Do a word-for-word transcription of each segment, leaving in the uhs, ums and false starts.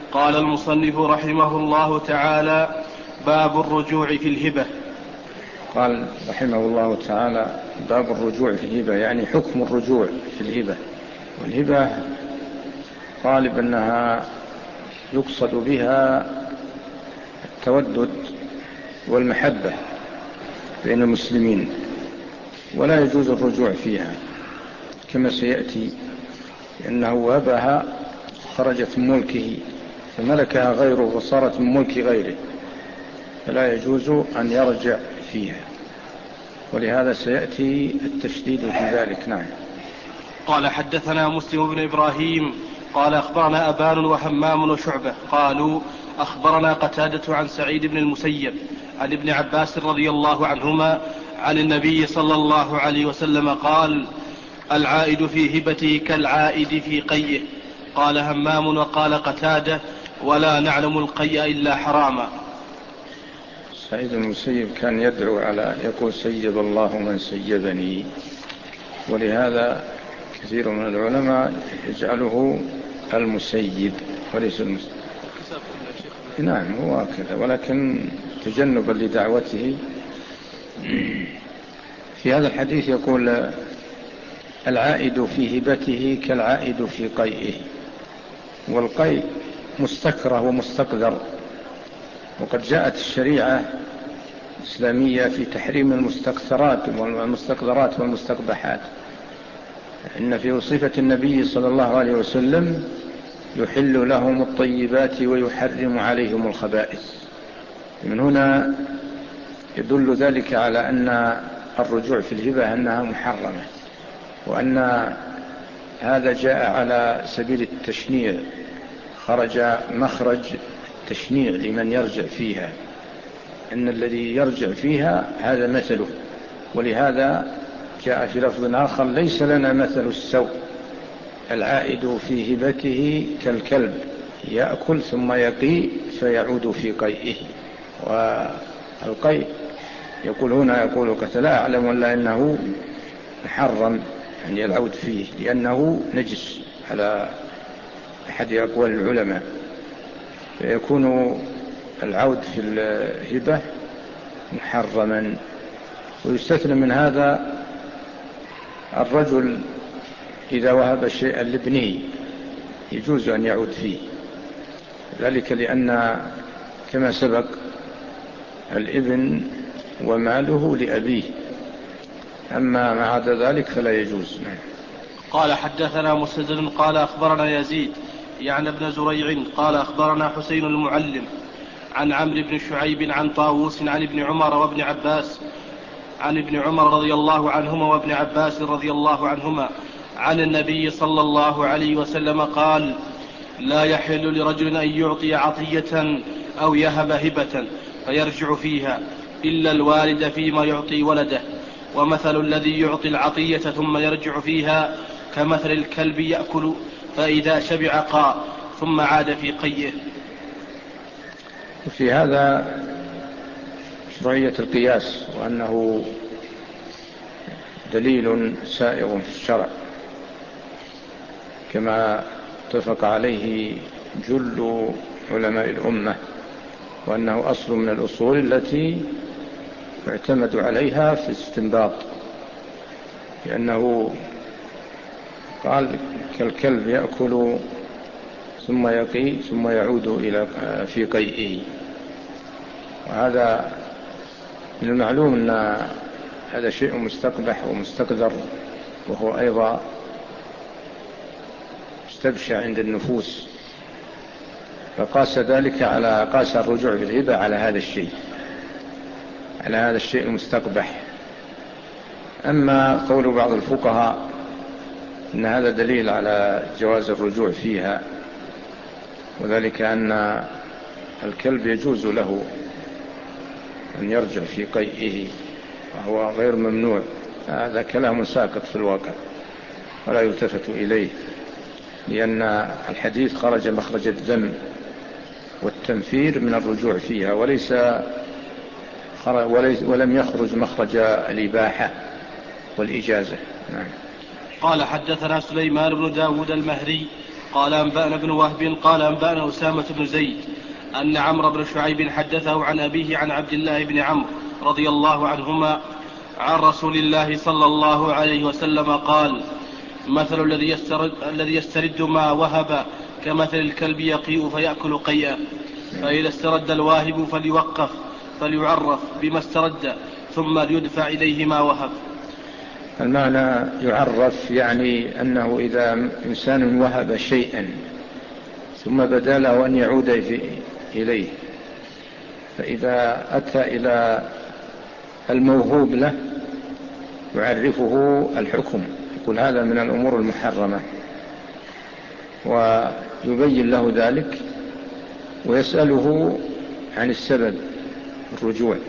قال المصنف رحمه الله تعالى: باب الرجوع في الهبة. قال رحمه الله تعالى: باب الرجوع في الهبة، يعني حكم الرجوع في الهبة. والهبة غالب أنها يقصد بها التودد والمحبة بين المسلمين، ولا يجوز الرجوع فيها كما سيأتي، لأنه وهبها خرجت من ملكه فملكها غيره وصارت من ملك غيره، فلا يجوز أن يرجع فيها، ولهذا سيأتي التشديد في ذلك. نعم. قال: حدثنا مسلم بن إبراهيم قال أخبرنا أبان وحمام وشعبة قالوا أخبرنا قتادة عن سعيد بن المسيب عن ابن عباس رضي الله عنهما عن النبي صلى الله عليه وسلم قال: العائد في هبته كالعائد في قيئه. قال همام وقال قتادة: ولا نعلم القيء إلا حراما. سعيد المسيب كان يدعو على يقول: سيب الله من سيبني، ولهذا كثير من العلماء يجعله المسيب وليس المسيب. نعم هو كذا، ولكن تجنبا لدعوته. في هذا الحديث يقول: العائد في هبته كالعائد في قيئه. والقيء مستكره ومستقذر، وقد جاءت الشريعة الإسلامية في تحريم المستكثرات والمستقذرات والمستقبحات. إن في وصفة النبي صلى الله عليه وسلم: يحل لهم الطيبات ويحرم عليهم الخبائث. من هنا يدل ذلك على أن الرجوع في الهبة أنها محرمة، وأن هذا جاء على سبيل التشنيع، خرج مخرج التشنيع لمن يرجع فيها، أن الذي يرجع فيها هذا مثله. ولهذا جاء في لفظ آخر: ليس لنا مثل السوء، العائد في هبته كالكلب يأكل ثم يقيء فيعود في قيئه. والقيء يقول هنا يقول قتل لا أعلم ولا إنه محرم أن العود فيه، لأنه نجس على أحد أقوال العلماء، فيكون العود في الهبة محرما. ويستثنى من هذا الرجل إذا وهب شيئا لابنه يجوز أن يعود فيه، ذلك لأن كما سبق الابن وماله لأبيه، أما ما عدا ذلك فلا يجوز. قال: حدثنا مسدد قال أخبرنا يزيد يعني ابن زريع قال أخبرنا حسين المعلم عن عمرو بن شعيب عن طاووس عن ابن عمر وابن عباس عن ابن عمر رضي الله عنهما وابن عباس رضي الله عنهما عن النبي صلى الله عليه وسلم قال: لا يحل لرجل أن يعطي عطية أو يهب هبة فيرجع فيها إلا الوالد فيما يعطي ولده، ومثل الذي يعطي العطية ثم يرجع فيها كمثل الكلب يأكل فإذا شبع قاء ثم عاد في قيئه. في هذا شرعية القياس، وأنه دليل سائغ في الشرع كما اتفق عليه جل علماء الأمة، وأنه أصل من الأصول التي يعتمد عليها في الاستنباط، لأنه قال: كالكلب يأكل ثم يقي ثم يعود إلى في قيئه. وهذا من المعلوم أن هذا شيء مستقبح ومستقذر، وهو أيضا مستبشع عند النفوس، فقاس ذلك على قاس الرجوع بالهبة على هذا الشيء على هذا الشيء المستقبح. أما قول بعض الفقهاء أن هذا دليل على جواز الرجوع فيها، وذلك أن الكلب يجوز له أن يرجع في قيئه وهو غير ممنوع، هذا كلام ساقط في الواقع ولا يلتفت إليه، لأن الحديث خرج مخرج الذم والتنفير من الرجوع فيها، وليس ولم يخرج مخرج الإباحة والإجازة. نعم. قال: حدثنا سليمان بن داود المهري قال أنبأنا ابن وهب قال أنبأنا أسامة بن زيد أن عمرو بن شعيب حدثه عن أبيه عن عبد الله بن عمرو رضي الله عنهما عن رسول الله صلى الله عليه وسلم قال: مثل الذي يسترد, الذي يسترد ما وهب كمثل الكلب يقيء فيأكل قيئا، فإذا استرد الواهب فليوقف فليعرف بما استرد ثم ليدفع إليه ما وهب. المعنى يعرف يعني أنه إذا إنسان وهب شيئا ثم بدا له أن يعود إليه، فإذا أتى إلى الموهوب له يعرفه الحكم، يقول هذا من الأمور المحرمة ويبين له ذلك ويسأله عن السبب الرجوع،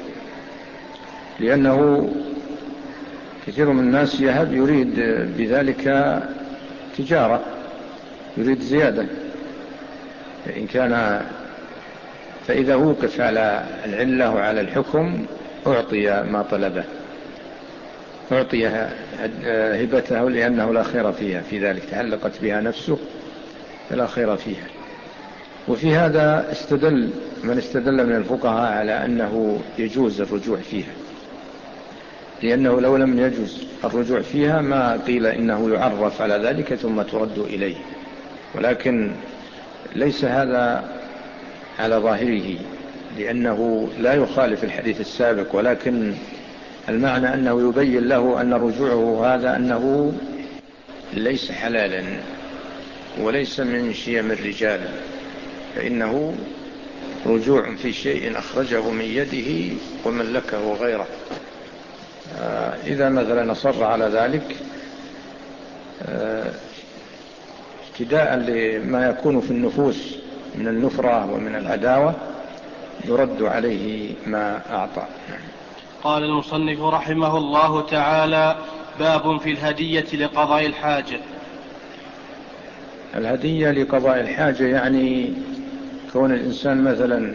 لأنه كثير من الناس يهب يريد بذلك تجارة، يريد زيادة، فإن كان فإذا وقف على العلة وعلى الحكم أعطي ما طلبه، أعطي هبته لأنه لا خير فيها، في ذلك تعلقت بها نفسه فلا خير فيها. وفي هذا استدل من استدل من الفقهاء على أنه يجوز الرجوع فيها، لأنه لو لم يجوز الرجوع فيها ما قيل إنه يعرف على ذلك ثم ترد إليه، ولكن ليس هذا على ظاهره لأنه لا يخالف الحديث السابق، ولكن المعنى أنه يبين له أن رجوعه هذا أنه ليس حلالا وليس من شيم الرجال، فإنه رجوع في شيء أخرجه من يده وملكه غيره. إذا مثلا أصر على ذلك ابتداء لما يكون في النفوس من النفرة ومن العداوة يرد عليه ما أعطى. قال المصنف رحمه الله تعالى: باب في الهدية لقضاء الحاجة. الهدية لقضاء الحاجة يعني كون الإنسان مثلا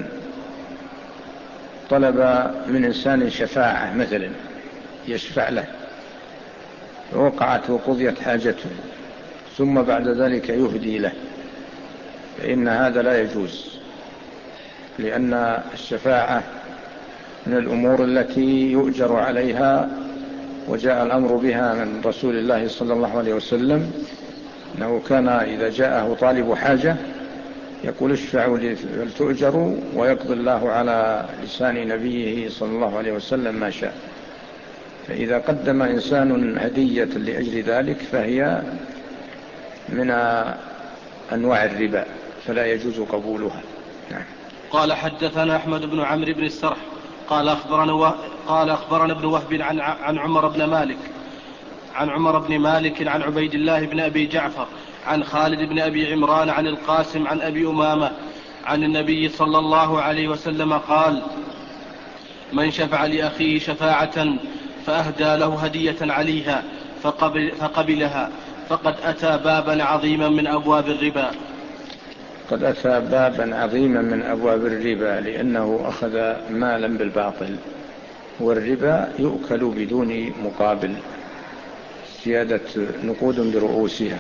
طلب من إنسان شفاعة مثلا يشفع له ووقعت وقضيت حاجته ثم بعد ذلك يهدي له، فإن هذا لا يجوز، لأن الشفاعة من الأمور التي يؤجر عليها، وجاء الأمر بها من رسول الله صلى الله عليه وسلم أنه كان إذا جاءه طالب حاجة يقول اشفعوا لي فلتؤجروا، ويقضي الله على لسان نبيه صلى الله عليه وسلم ما شاء. فإذا قدم إنسان هدية لأجل ذلك فهي من أنواع الربا فلا يجوز قبولها. نعم. قال حدثنا أحمد بن عمرو بن السرح قال أخبرنا و... قال أخبرنا ابن وهب عن عن عمر بن مالك عن عمر بن مالك عن عبيد الله بن أبي جعفر عن خالد بن أبي عمران عن القاسم عن أبي أمامة عن النبي صلى الله عليه وسلم قال: من شفع لأخيه شفاعة فأهدى له هدية عليها فقبل فقبلها فقد أتى بابا عظيما من أبواب الربا. قد أتى بابا عظيما من أبواب الربا، لأنه أخذ مالا بالباطل، والربا يؤكل بدون مقابل، زيادة نقود برؤوسها،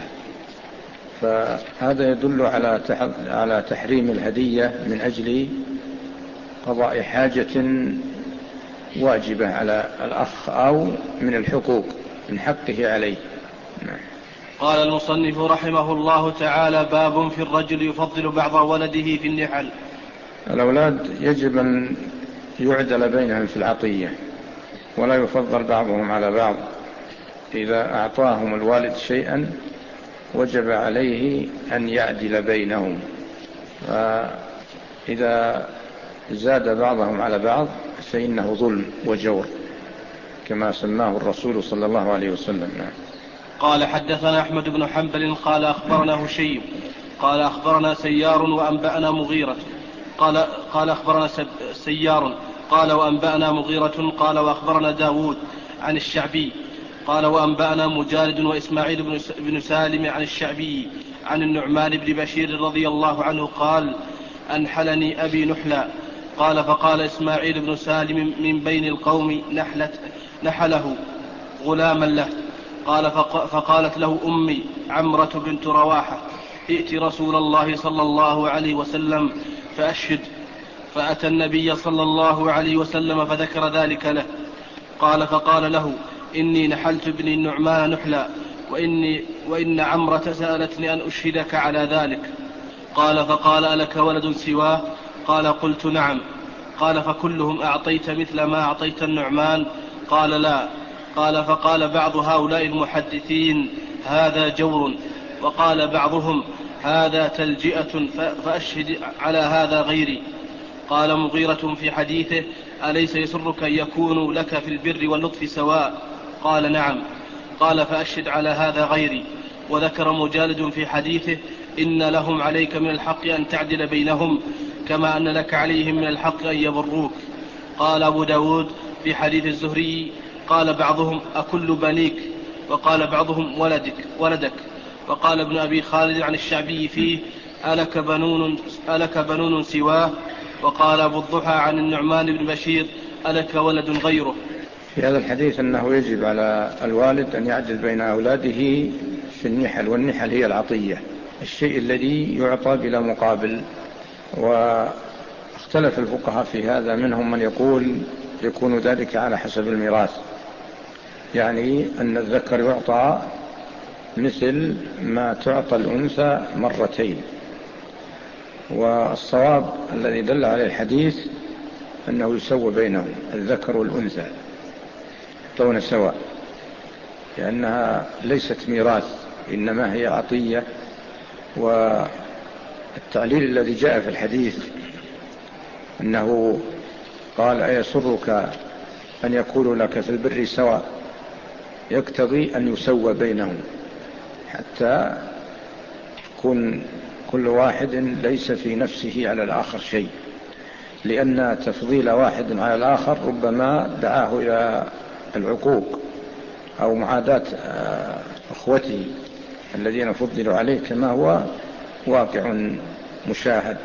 فهذا يدل على على تحريم الهدية من أجل قضاء حاجة واجبة على الأخ أو من الحقوق من حقه عليه. قال المصنف رحمه الله تعالى: باب في الرجل يفضل بعض ولده في النحل. الأولاد يجب أن يعدل بينهم في العطية ولا يفضل بعضهم على بعض، إذا أعطاهم الوالد شيئا وجب عليه أن يعدل بينهم، فإذا زاد بعضهم على بعض فإنه ظلم وجور كما سماه الرسول صلى الله عليه وسلم. قال حدثنا أحمد بن حنبل قال أخبرنا هشيم قال أخبرنا سيار وأنبأنا مغيرة قال, قال أخبرنا سيار قال وأنبأنا مغيرة قال وأخبرنا داود عن الشعبي قال وأنبأنا مجالد وإسماعيل بن سالم عن الشعبي عن النعمان بن بشير رضي الله عنه قال: أنحلني أبي نحلا. قال فقال إسماعيل بن سالم من بين القوم نحلت نحله غلاما له. قال فقالت له أمي عمرة بنت رواحة ائت رسول الله صلى الله عليه وسلم فأشهد. فأتى النبي صلى الله عليه وسلم فذكر ذلك له. قال فقال له إني نحلت ابني النعمان نحلا، وإني وإن عمرة سألتني أن أشهدك على ذلك. قال فقال ألك ولد سواه؟ قال قلت نعم. قال فكلهم أعطيت مثل ما أعطيت النعمان؟ قال لا. قال فقال بعض هؤلاء المحدثين هذا جور، وقال بعضهم هذا تلجئة، فأشهد على هذا غيري. قال مغيرة في حديثه أليس يسرك أن يكونوا لك في البر واللطف سواء؟ قال نعم. قال فأشهد على هذا غيري. وذكر مجالد في حديثه إن لهم عليك من الحق أن تعدل بينهم كما أن لك عليهم من الحق أن يبروك. قال أبو داود في حديث الزهري قال بعضهم أكل بنيك، وقال بعضهم ولدك, ولدك. وقال ابن أبي خالد عن الشعبي فيه ألك بنون, ألك بنون سواه؟ وقال أبو الضحى عن النعمان بن بشير ألك ولد غيره. في هذا الحديث أنه يجب على الوالد أن يعدل بين أولاده في النحل، والنحل هي العطية، الشيء الذي يعطى بلا مقابل. واختلف الفقهاء في هذا، منهم من يقول يكون ذلك على حسب الميراث، يعني أن الذكر يعطى مثل ما تعطى الأنثى مرتين. والصواب الذي دل عليه الحديث أنه يسوى بينهم الذكر والأنثى دون سواء، لأنها ليست ميراث إنما هي عطية. والتعليل الذي جاء في الحديث أنه قال أيسرك أن يقول لك في البر سواء، يقتضي أن يسوى بينهم حتى يكون كل واحد ليس في نفسه على الآخر شيء، لأن تفضيل واحد على الآخر ربما دعاه إلى العقوق أو معاداة أخوته الذين فضلوا عليه، كما هو واقع مشاهد.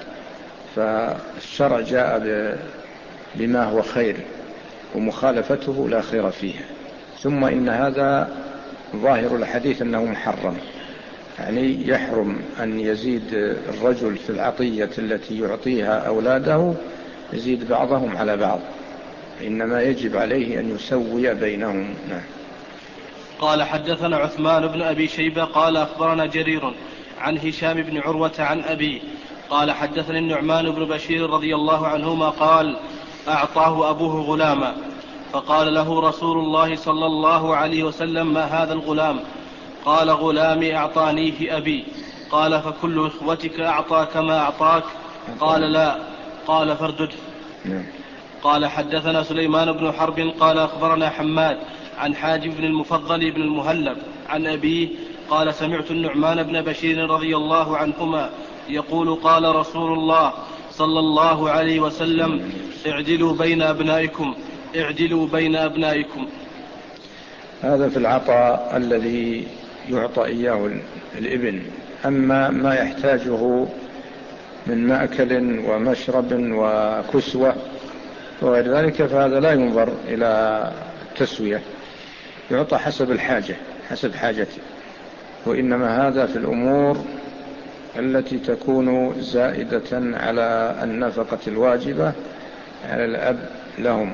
فالشرع جاء بما هو خير، ومخالفته لا خير فيها. ثم إن هذا ظاهر الحديث أنه محرم، يعني يحرم أن يزيد الرجل في العطية التي يعطيها أولاده، يزيد بعضهم على بعض، إنما يجب عليه أن يسوي بينهم. نعم. قال حدثنا عثمان بن أبي شيبة قال أخبرنا جرير عن هشام بن عروة عن أبي قال حدثني النعمان بن بشير رضي الله عنهما قال أعطاه أبوه غلاما، فقال له رسول الله صلى الله عليه وسلم ما هذا الغلام؟ قال غلامي أعطانيه أبي. قال فكل إخوتك أعطى كما أعطاك؟ قال لا. قال فاردده. قال حدثنا سليمان بن حرب قال أخبرنا حماد عن حاجب بن المفضل بن المهلب عن أبيه قال سمعت النعمان بن بشير رضي الله عنهما يقول قال رسول الله صلى الله عليه وسلم اعدلوا بين أبنائكم اعدلوا بين أبنائكم. هذا في العطاء الذي يعطى إياه الابن. أما ما يحتاجه من مأكل ومشرب وكسوة وغير ذلك فهذا لا ينظر إلى التسوية، يعطى حسب الحاجة حسب حاجته. وإنما هذا في الأمور التي تكون زائدة على النفقة الواجبة على الأب لهم.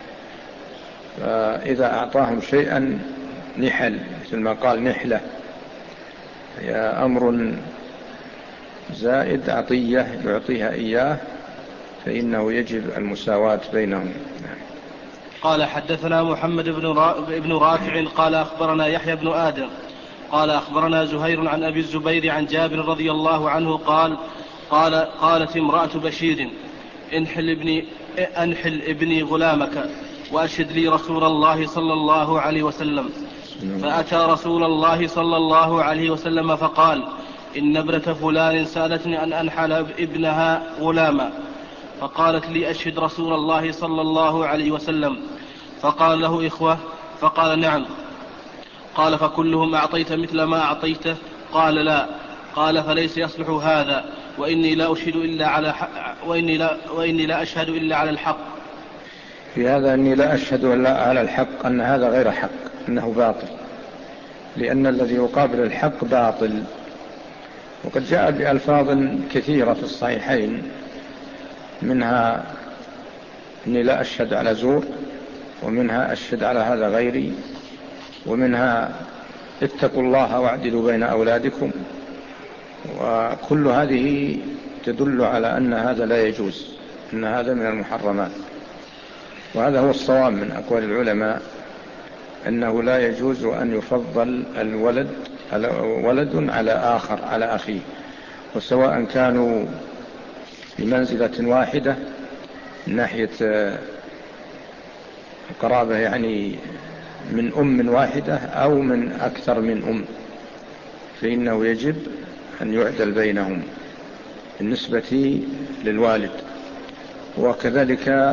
فإذا أعطاهم شيئا نحل، مثل ما قال نحلة، هي أمر زائد عطية يعطيها إياه، فإنه يجب المساواة بينهم. قال حدثنا محمد بن رافع قال أخبرنا يحيى بن آدم قال أخبرنا زهير عن أبي الزبير عن جابر رضي الله عنه قال قال قالت امرأة بشير انحل ابني, أنحل ابني غلامك وأشهد لي رسول الله صلى الله عليه وسلم. فأتى رسول الله صلى الله عليه وسلم فقال إن ابنة فلان سألتني أن أنحل ابنها غلاما، فقالت لي أشهد رسول الله صلى الله عليه وسلم. فقال له إخوة؟ فقال نعم. قال فكلهم أعطيت مثل ما أعطيته؟ قال لا. قال فليس يصلح هذا، وإني لا أشهد إلا على حق وإني لا, وإني لا أشهد إلا على الحق. في هذا أني لا أشهد إلا على الحق، أن هذا غير حق، أنه باطل، لأن الذي يقابل الحق باطل. وقد جاء بألفاظ كثيرة في الصحيحين، منها إني لا أشهد على زور، ومنها أشهد على هذا غيري، ومنها اتقوا الله واعدلوا بين أولادكم. وكل هذه تدل على أن هذا لا يجوز، أن هذا من المحرمات. وهذا هو الصواب من أقوال العلماء، أنه لا يجوز أن يفضل الولد ولد على آخر على أخيه، وسواء كانوا بمنزلة واحدة من ناحية القرابة، يعني من أم واحدة أو من أكثر من أم، فإنه يجب أن يعدل بينهم بالنسبة للوالد. وكذلك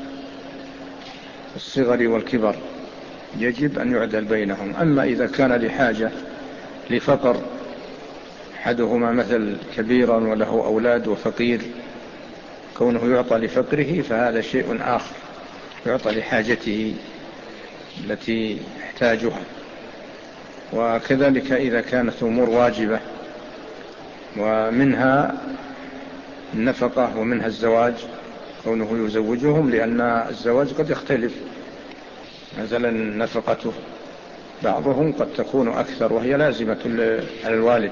الصغر والكبر يجب أن يعدل بينهم. أما إذا كان لحاجة لفقر، أحدهما مثل كبيرا وله أولاد وفقير، كونه يعطى لفقره فهذا شيء آخر، يعطى لحاجته التي يحتاجها. وكذلك إذا كانت أمور واجبة، ومنها النفقة ومنها الزواج، كونه يزوجهم، لأن الزواج قد يختلف مثلا نفقته، بعضهم قد تكون أكثر وهي لازمة على الوالد،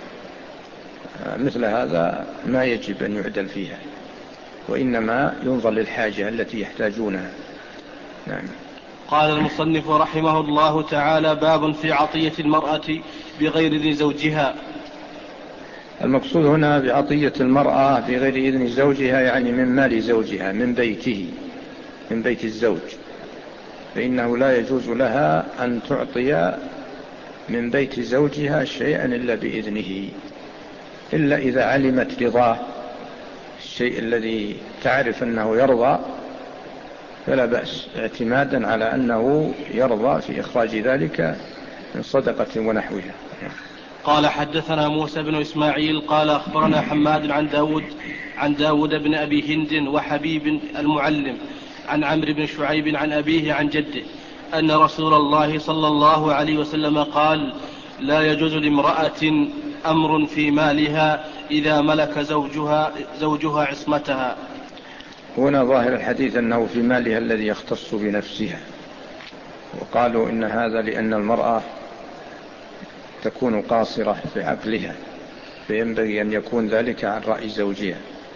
مثل هذا ما يجب أن يعدل فيها، وإنما ينظر للحاجة التي يحتاجونها. نعم. قال المصنف رحمه الله تعالى: باب في عطية المرأة بغير إذن زوجها. المقصود هنا بعطية المرأة بغير إذن زوجها يعني من مال زوجها، من بيته، من بيت الزوج، فإنه لا يجوز لها أن تعطي من بيت زوجها شيئا إلا بإذنه، إلا إذا علمت رضاه، الشيء الذي تعرف أنه يرضى فلا بأس، اعتمادا على أنه يرضى في إخراج ذلك من صدقة ونحوها. قال حدثنا موسى بن إسماعيل قال أخبرنا حماد عن داود عن داود بن أبي هند وحبيب المعلم عن عمرو بن شعيب عن أبيه عن جده أن رسول الله صلى الله عليه وسلم قال: لا يجوز لامرأة أمر في مالها إذا ملك زوجها, زوجها عصمتها. هنا ظاهر الحديث أنه في مالها الذي يختص بنفسها، وقالوا إن هذا لأن المرأة تكون قاصرة في عقلها، فينبغي أن يكون ذلك عن رأي زوجها،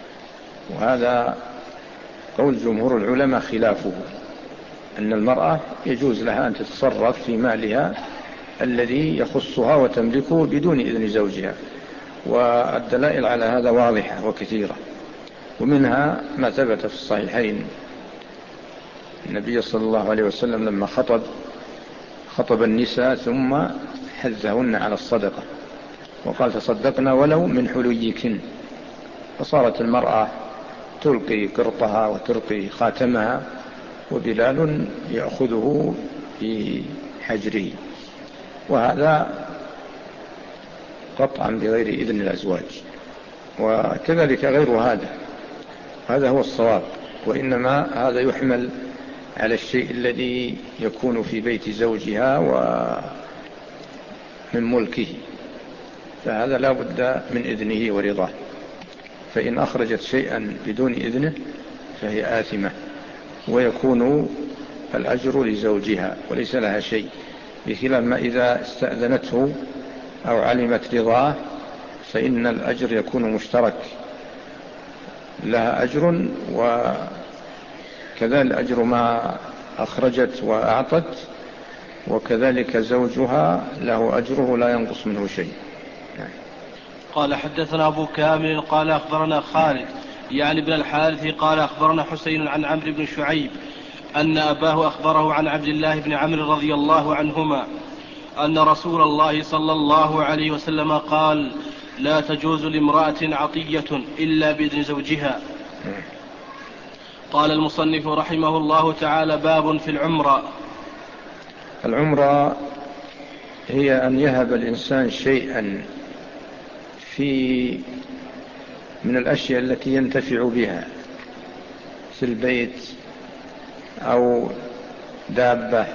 وهذا قول جمهور العلماء خلافه، أن المرأة يجوز لها أن تتصرف في مالها الذي يخصها وتملكه بدون إذن زوجها، والدلائل على هذا واضحة وكثيرة. ومنها ما ثبت في الصحيحين، النبي صلى الله عليه وسلم لما خطب خطب النساء ثم حثهن على الصدقة، وقال: تصدقنا ولو من حليكن. فصارت المرأة تلقي قرطها وتلقي خاتمها، وبلال يأخذه في حجره، وهذا قطعا بغير إذن الأزواج. وكذلك غير هذا، هذا هو الصواب، وإنما هذا يحمل على الشيء الذي يكون في بيت زوجها ومن ملكه، فهذا لا بد من إذنه ورضاه، فإن أخرجت شيئا بدون إذنه فهي آثمة، ويكون الأجر لزوجها وليس لها شيء، بخلاف ما إذا استأذنته أو علمت رضاه فإن الأجر يكون مشترك، لها أجر وكذلك أجر ما أخرجت وأعطت، وكذلك زوجها له أجره لا ينقص منه شيء. قال حدثنا أبو كامل قال أخبرنا خالد يعني ابن الحارث قال أخبرنا حسين عن عمرو بن شعيب أن أباه أخبره عن عبد الله بن عمرو رضي الله عنهما أن رسول الله صلى الله عليه وسلم قال: لا تجوز لامرأة عطية إلا بإذن زوجها. قال المصنف رحمه الله تعالى: باب في العمرة. العمرة هي أن يهب الإنسان شيئا في من الأشياء التي ينتفع بها في البيت، أو دابة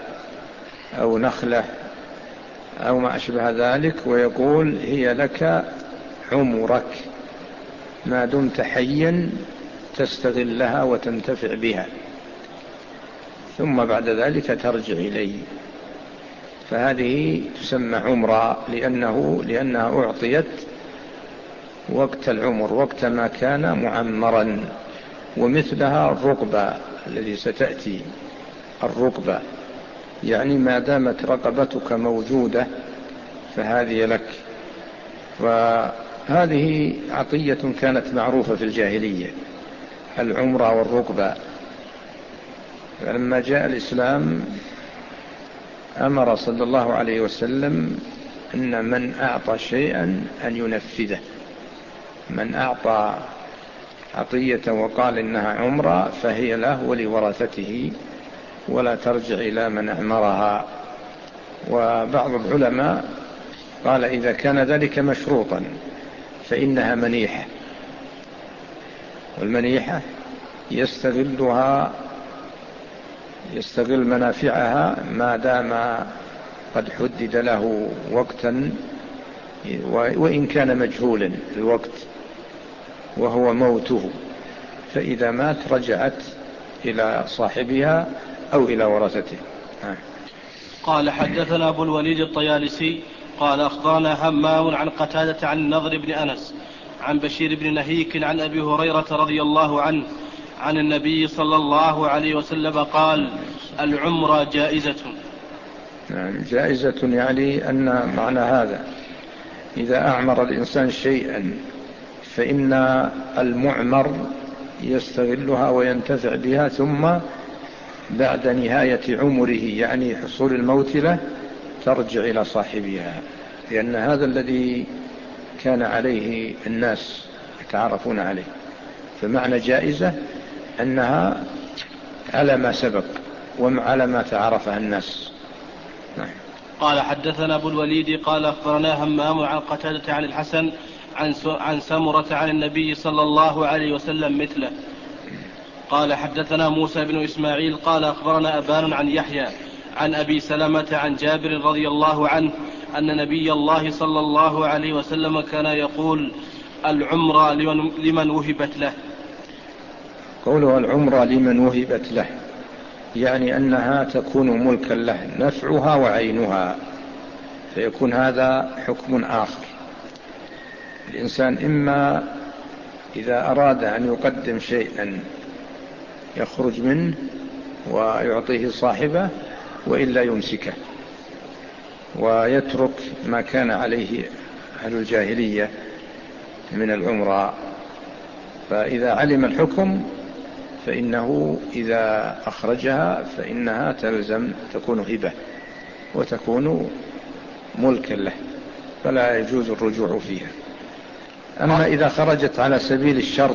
أو نخلة أو ما أشبه ذلك، ويقول: هي لك عمرك ما دمت حيا تستغلها وتنتفع بها، ثم بعد ذلك ترجع إليه، فهذه تسمى عمرة لأنه لأنها أعطيت وقت العمر، وقت ما كان معمرا. ومثلها الرقبة الذي ستأتي، الرقبة يعني ما دامت رقبتك موجودة فهذه لك. وهذه عطية كانت معروفة في الجاهلية، العمرة والرقبة. فلما جاء الإسلام أمر صلى الله عليه وسلم أن من أعطى شيئا أن ينفذه، من أعطى عطية وقال إنها عمرة فهي له ولورثته ولا ترجع إلى من أعمرها. وبعض العلماء قال إذا كان ذلك مشروطا فإنها منيحة، والمنيحة يستغلها يستغل منافعها ما دام قد حدد له وقتا، وإن كان مجهولا الوقت وهو موته، فإذا مات رجعت إلى صاحبها أو إلى ورثته. قال حدثنا أبو الوليد الطيالسي قال أخبرنا همام عن قتادة عن النضر بن أنس عن بشير بن نهيك عن أبي هريرة رضي الله عنه عن النبي صلى الله عليه وسلم قال: العمرة جائزة. يعني جائزة يعني أن معنى هذا إذا أعمر الإنسان شيئا فإن المعمر يستغلها وينتفع بها، ثم بعد نهاية عمره يعني حصول الموت له ترجع إلى صاحبها، لأن هذا الذي كان عليه الناس يتعرفون عليه. فمعنى جائزة أنها على ما سبق وعلى ما تعرفها الناس. نعم. قال حدثنا أبو الوليد قال أخبرنا همام عن قتادة عن الحسن عن عن سمرة عن النبي صلى الله عليه وسلم مثله. قال حدثنا موسى بن إسماعيل قال أخبرنا أبان عن يحيى عن أبي سلمة عن جابر رضي الله عنه أن نبي الله صلى الله عليه وسلم كان يقول: العمرة لمن وهبت له. قوله العمرة لمن وهبت له يعني أنها تكون ملكا له، نفعها وعينها، فيكون هذا حكم آخر. الإنسان إما إذا أراد أن يقدم شيئا يخرج منه ويعطيه صاحبه، وإلا يمسكه ويترك ما كان عليه أهل الجاهلية من العمرة. فإذا علم الحكم فإنه إذا أخرجها فإنها تلزم تكون هبة وتكون ملكا له، فلا يجوز الرجوع فيها. أما إذا خرجت على سبيل الشرط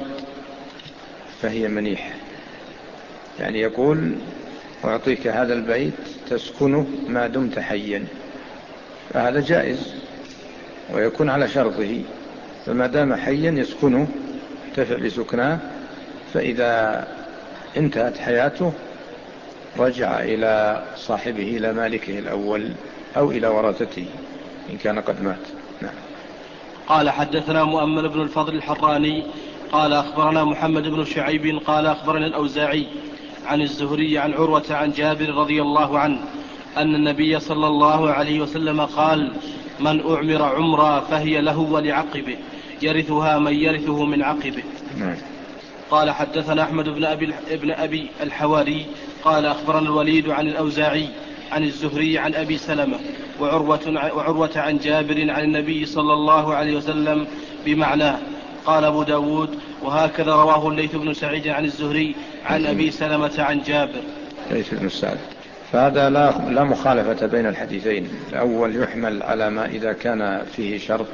فهي منيحة، يعني يقول: أعطيك هذا البيت تسكنه ما دمت حيا، فهذا جائز ويكون على شرطه، فما دام حيا يسكنه ينتفع بسكناه، فإذا انتهت حياته رجع إلى صاحبه، إلى مالكه الأول أو إلى ورثته إن كان قد مات. نعم. قال حدثنا مؤمل بن الفضل الحراني قال أخبرنا محمد بن شعيب قال أخبرنا الأوزاعي عن الزهري عن عروة عن جابر رضي الله عنه أن النبي صلى الله عليه وسلم قال: من أعمر عمرا فهي له ولعقبه، يرثها من يرثه من عقبه. نعم. قال حدثنا أحمد بن أبي, ابن أبي الحواري قال أخبرنا الوليد عن الأوزاعي عن الزهري عن أبي سلمة وعروة, وعروة عن جابر عن النبي صلى الله عليه وسلم بمعناه. قال أبو داود: وهكذا رواه الليث بن سعيد عن الزهري عن أبي سلمة عن جابر. ليث بن سعد. فهذا لا, لا مخالفة بين الحديثين. الأول يحمل على ما إذا كان فيه شرط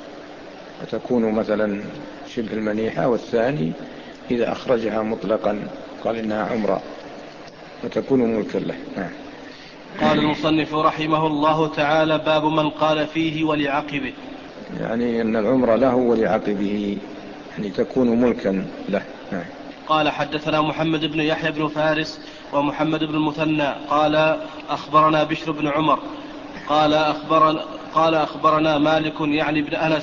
وتكون مثلا شبه المنيحة، والثاني إذا أخرجها مطلقا قال إنها عمرة وتكون ملكا له. نعم. قال المصنف رحمه الله تعالى: باب من قال فيه ولعقبه، يعني أن العمرة له ولعقبه، يعني تكون ملكا له. نعم. قال حدثنا محمد بن يحيى بن فارس ومحمد بن المثنى قال أخبرنا بشر بن عمر قال أخبرنا, قال أخبرنا مالك يعني بن أنس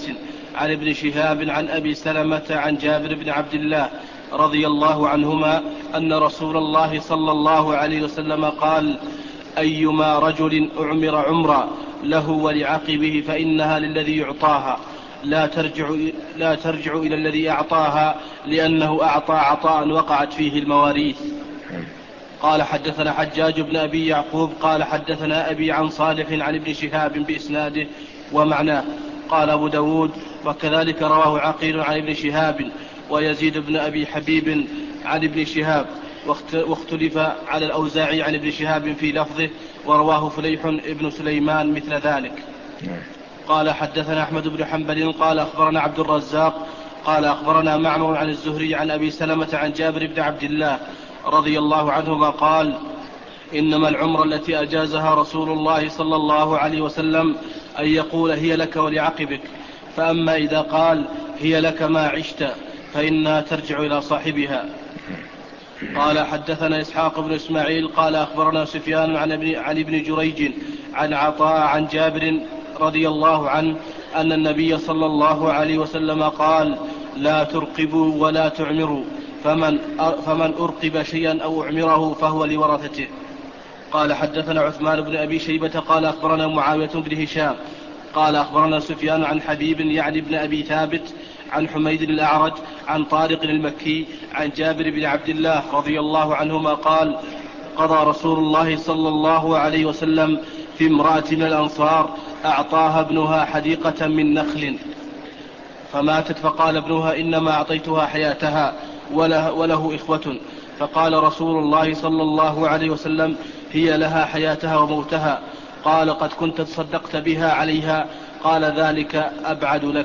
عن ابن شهاب عن أبي سلمة عن جابر بن عبد الله رضي الله عنهما أن رسول الله صلى الله عليه وسلم قال: أيما رجل أعمر عمرا له ولعقبه فإنها للذي يعطاها، لا ترجع, لا ترجع إلى الذي أعطاها، لأنه أعطى عطاء وقعت فيه المواريث. قال حدثنا حجاج بن أبي يعقوب قال حدثنا أبي عن صالح عن ابن شهاب بإسناده ومعناه. قال أبو داود: وكذلك رواه عقيل عن ابن شهاب ويزيد بن أبي حبيب عن ابن شهاب، واختلف على الأوزاعي عن ابن شهاب في لفظه، ورواه فليح ابن سليمان مثل ذلك. قال حدثنا أحمد بن حنبل قال أخبرنا عبد الرزاق قال أخبرنا معمر عن الزهري عن أبي سلمة عن جابر بن عبد الله رضي الله عنهما قال: إنما العمر التي أجازها رسول الله صلى الله عليه وسلم أن يقول هي لك ولعقبك، فأما إذا قال هي لك ما عشت فإنها ترجع إلى صاحبها. قال حدثنا إسحاق بن إسماعيل قال أخبرنا سفيان عن ابن, عن ابن جريج عن عطاء عن جابر رضي الله عنه أن النبي صلى الله عليه وسلم قال: لا ترقبوا ولا تعمروا، فمن, فمن أرقب شيئا أو أعمره فهو لورثته. قال حدثنا عثمان بن أبي شيبة قال أخبرنا معاوية بن هشام قال أخبرنا سفيان عن حبيب يعني بن أبي ثابت عن حميد الأعرج عن طارق المكي عن جابر بن عبد الله رضي الله عنهما قال: قضى رسول الله صلى الله عليه وسلم في امرأة من الأنصار أعطاها ابنها حديقة من نخل فماتت، فقال ابنها: إنما أعطيتها حياتها وله, وله إخوة. فقال رسول الله صلى الله عليه وسلم: هي لها حياتها وموتها. قال: قد كنت تصدقت بها عليها. قال: ذلك أبعد لك.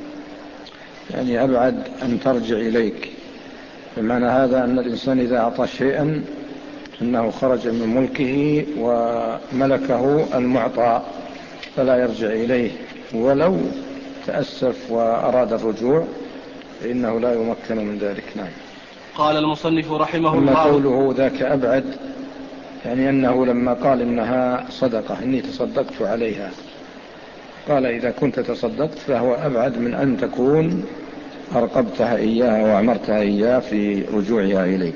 يعني أبعد أن ترجع إليك. بمعنى هذا أن الإنسان إذا أعطى شيئا أنه خرج من ملكه وملكه المعطى فلا يرجع إليه، ولو تأسف وأراد الرجوع فإنه لا يمكن من ذلك. نعم. قال المصنف رحمه الله: أما قوله ذاك أبعد يعني أنه لما قال إنها صدقة إني تصدقت عليها، قال إذا كنت تصدقت فهو أبعد من أن تكون أرقبتها إياها وأمرتها إياه في رجوعها إليك.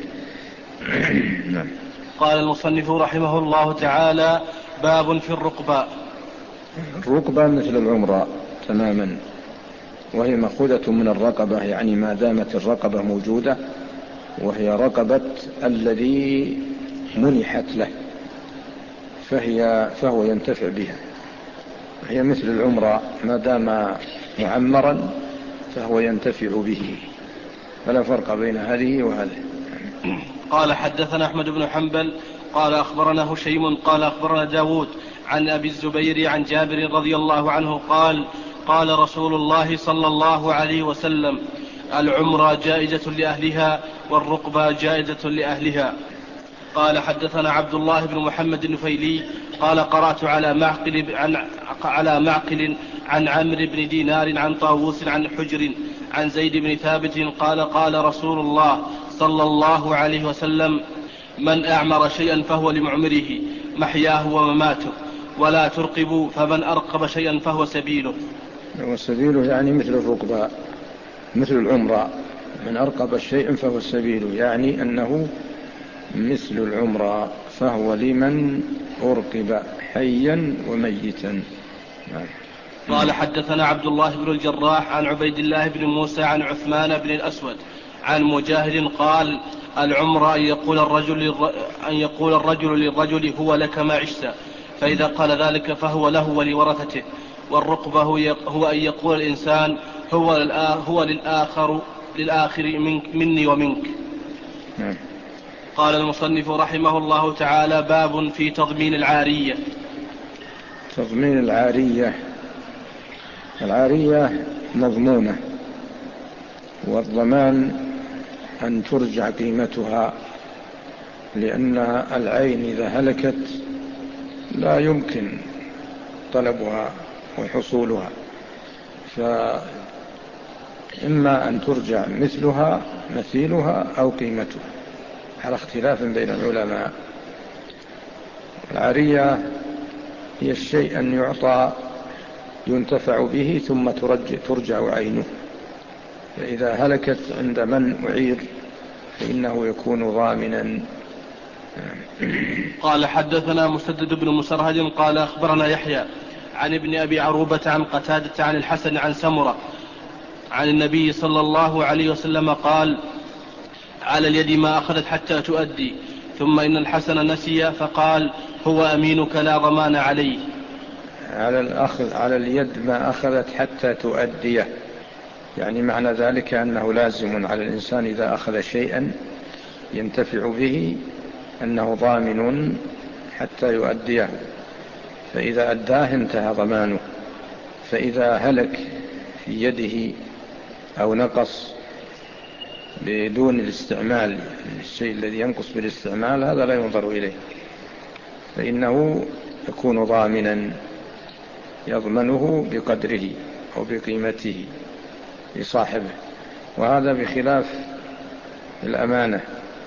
نعم. قال المصنف رحمه الله تعالى: باب في الرقبة. الرقبة مثل العمرة تماما، وهي مأخوذة من الرقبة، يعني ما دامت الرقبة موجودة وهي رقبة الذي منحت له فهي فهو ينتفع بها. هي مثل العمرة ما دام معمرا فهو ينتفع به، فلا فرق بين هذه وهذه. قال حدثنا أحمد بن حنبل قال أخبرنا هشيم قال أخبرنا داود عن أبي الزبير عن جابر رضي الله عنه قال: قال رسول الله صلى الله عليه وسلم: العمرة جائزة لأهلها والرقبة جائزة لأهلها. قال حدثنا عبد الله بن محمد النفيلي قال قرأت على معقل عن, على معقل عن عمرو بن دينار عن طاووس عن حجر عن زيد بن ثابت قال: قال رسول الله صلى الله عليه وسلم: من أعمر شيئا فهو لمعمره محياه ومماته، ولا ترقبوا، فمن أرقب شيئا فهو سبيله. وسبيله يعني مثل الرقبة مثل العمرة، من أرقب الشيء فهو السبيل، يعني أنه مثل العمرة فهو لمن أرقب حيا وميتا. قال حدثنا عبد الله بن الجراح عن عبيد الله بن موسى عن عثمان بن الأسود عن مجاهد قال: العمرة أن يقول الرجل, أن يقول الرجل للرجل هو لك ما عشت، فإذا قال ذلك فهو له ولورثته. والرقبة هو أن يقول الإنسان هو, هو للآخر, للآخر منك مني ومنك. قال المصنف رحمه الله تعالى: باب في تضمين العارية. تضمين العارية. العارية مضمونة، والضمان أن ترجع قيمتها، لأن العين إذا هلكت لا يمكن طلبها وحصولها، فإما أن ترجع مثلها مثيلها أو قيمتها على اختلاف بين العلماء. العارية هي الشيء أن يعطى ينتفع به ثم ترجع, ترجع عينه. فإذا هلكت عند من أعير فإنه يكون ضامنا. قال حدثنا مسدد بن مسرهد قال أخبرنا يحيى عن ابن أبي عروبة عن قتادة عن الحسن عن سمرة عن النبي صلى الله عليه وسلم قال: على اليد ما أخذت حتى تؤدي. ثم إن الحسن نسي فقال: هو أمينك لا ضمان عليه. على الأخذ على اليد ما أخذت حتى تؤديه، يعني معنى ذلك أنه لازم على الإنسان إذا أخذ شيئا ينتفع به أنه ضامن حتى يؤديه، فإذا أداه انتهى ضمانه. فإذا هلك في يده أو نقص بدون الاستعمال، الشيء الذي ينقص بالاستعمال هذا لا ينظر إليه، فإنه يكون ضامنا يضمنه بقدره أو بقيمته لصاحبه. وهذا بخلاف الأمانة،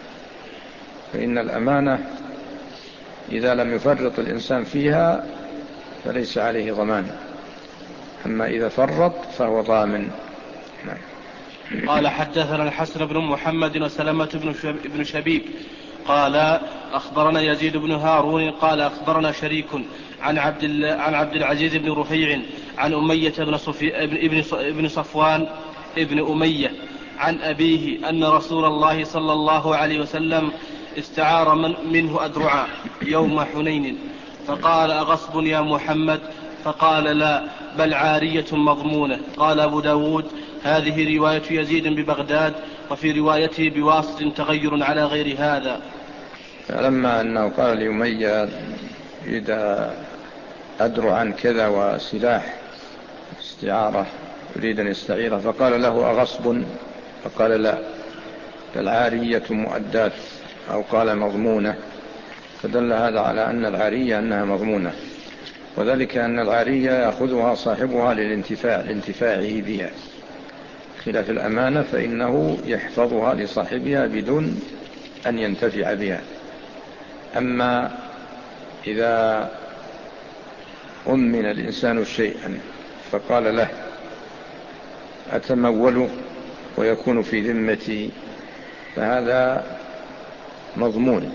فإن الأمانة إذا لم يفرط الإنسان فيها فليس عليه ضمان، أما إذا فرط فهو ضامن. نعم. قال حدثنا الحسن بن محمد وسلمة بن شبيب قال أخبرنا يزيد بن هارون قال أخبرنا شريك عن عبد عن عبد العزيز بن رفيع عن أمية بن, صفي ابن, ابن صفوان ابن أمية عن أبيه أن رسول الله صلى الله عليه وسلم استعار من منه أدرعا يوم حنين، فقال: أغصب يا محمد؟ فقال: لا، بل عارية مضمونة. قال أبو داود: هذه رواية يزيد ببغداد، وفي روايته بواسط تغير على غير هذا. فلما أنه قال لأمية: إذا أدرعا كذا وسلاح استعارة يريد أن يستعيره، فقال له: أغصب؟ فقال: لا، بل عارية مؤدات، أو قال مضمونة، فدل هذا على أن العارية أنها مضمونة، وذلك أن العارية يأخذها صاحبها للانتفاع لانتفاعه بها، خلاف الأمانة فإنه يحفظها لصاحبها بدون أن ينتفع بها. أما إذا أمن الإنسان شيئا فقال له: أتموله ويكون في ذمتي، فهذا مضمون.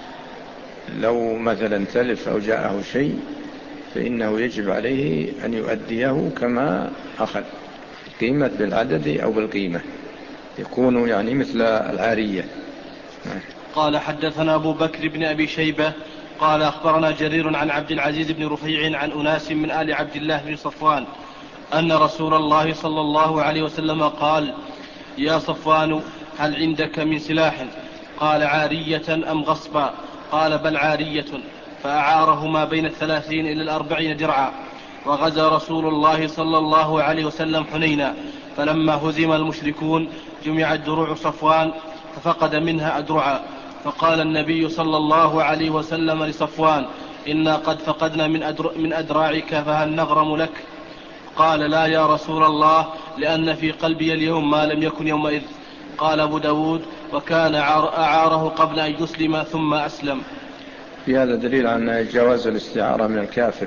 لو مثلا تلف أو جاءه شيء فإنه يجب عليه أن يؤديه كما أخذ، قيمة بالعدد أو بالقيمة، يكون يعني مثل العارية. قال حدثنا أبو بكر بن أبي شيبة قال أخبرنا جرير عن عبد العزيز بن رفيع عن أناس من آل عبد الله بن صفوان أن رسول الله صلى الله عليه وسلم قال: يا صفوان، هل عندك من سلاح؟ قال: عارية أم غصبا؟ قال: بل عارية. فأعاره ما بين الثلاثين إلى الأربعين درعا. وغزا رسول الله صلى الله عليه وسلم حنينا، فلما هزم المشركون جمعت دروع صفوان ففقد منها أدرعا، فقال النبي صلى الله عليه وسلم لصفوان: إنا قد فقدنا من, أدر من أدراعك، فهل نغرم لك؟ قال: لا يا رسول الله، لأن في قلبي اليوم ما لم يكن يومئذ. قال أبو داود: وكان أعاره قبل أن يسلم ثم أسلم. في هذا دليل عن جواز الاستعارة من الكافر.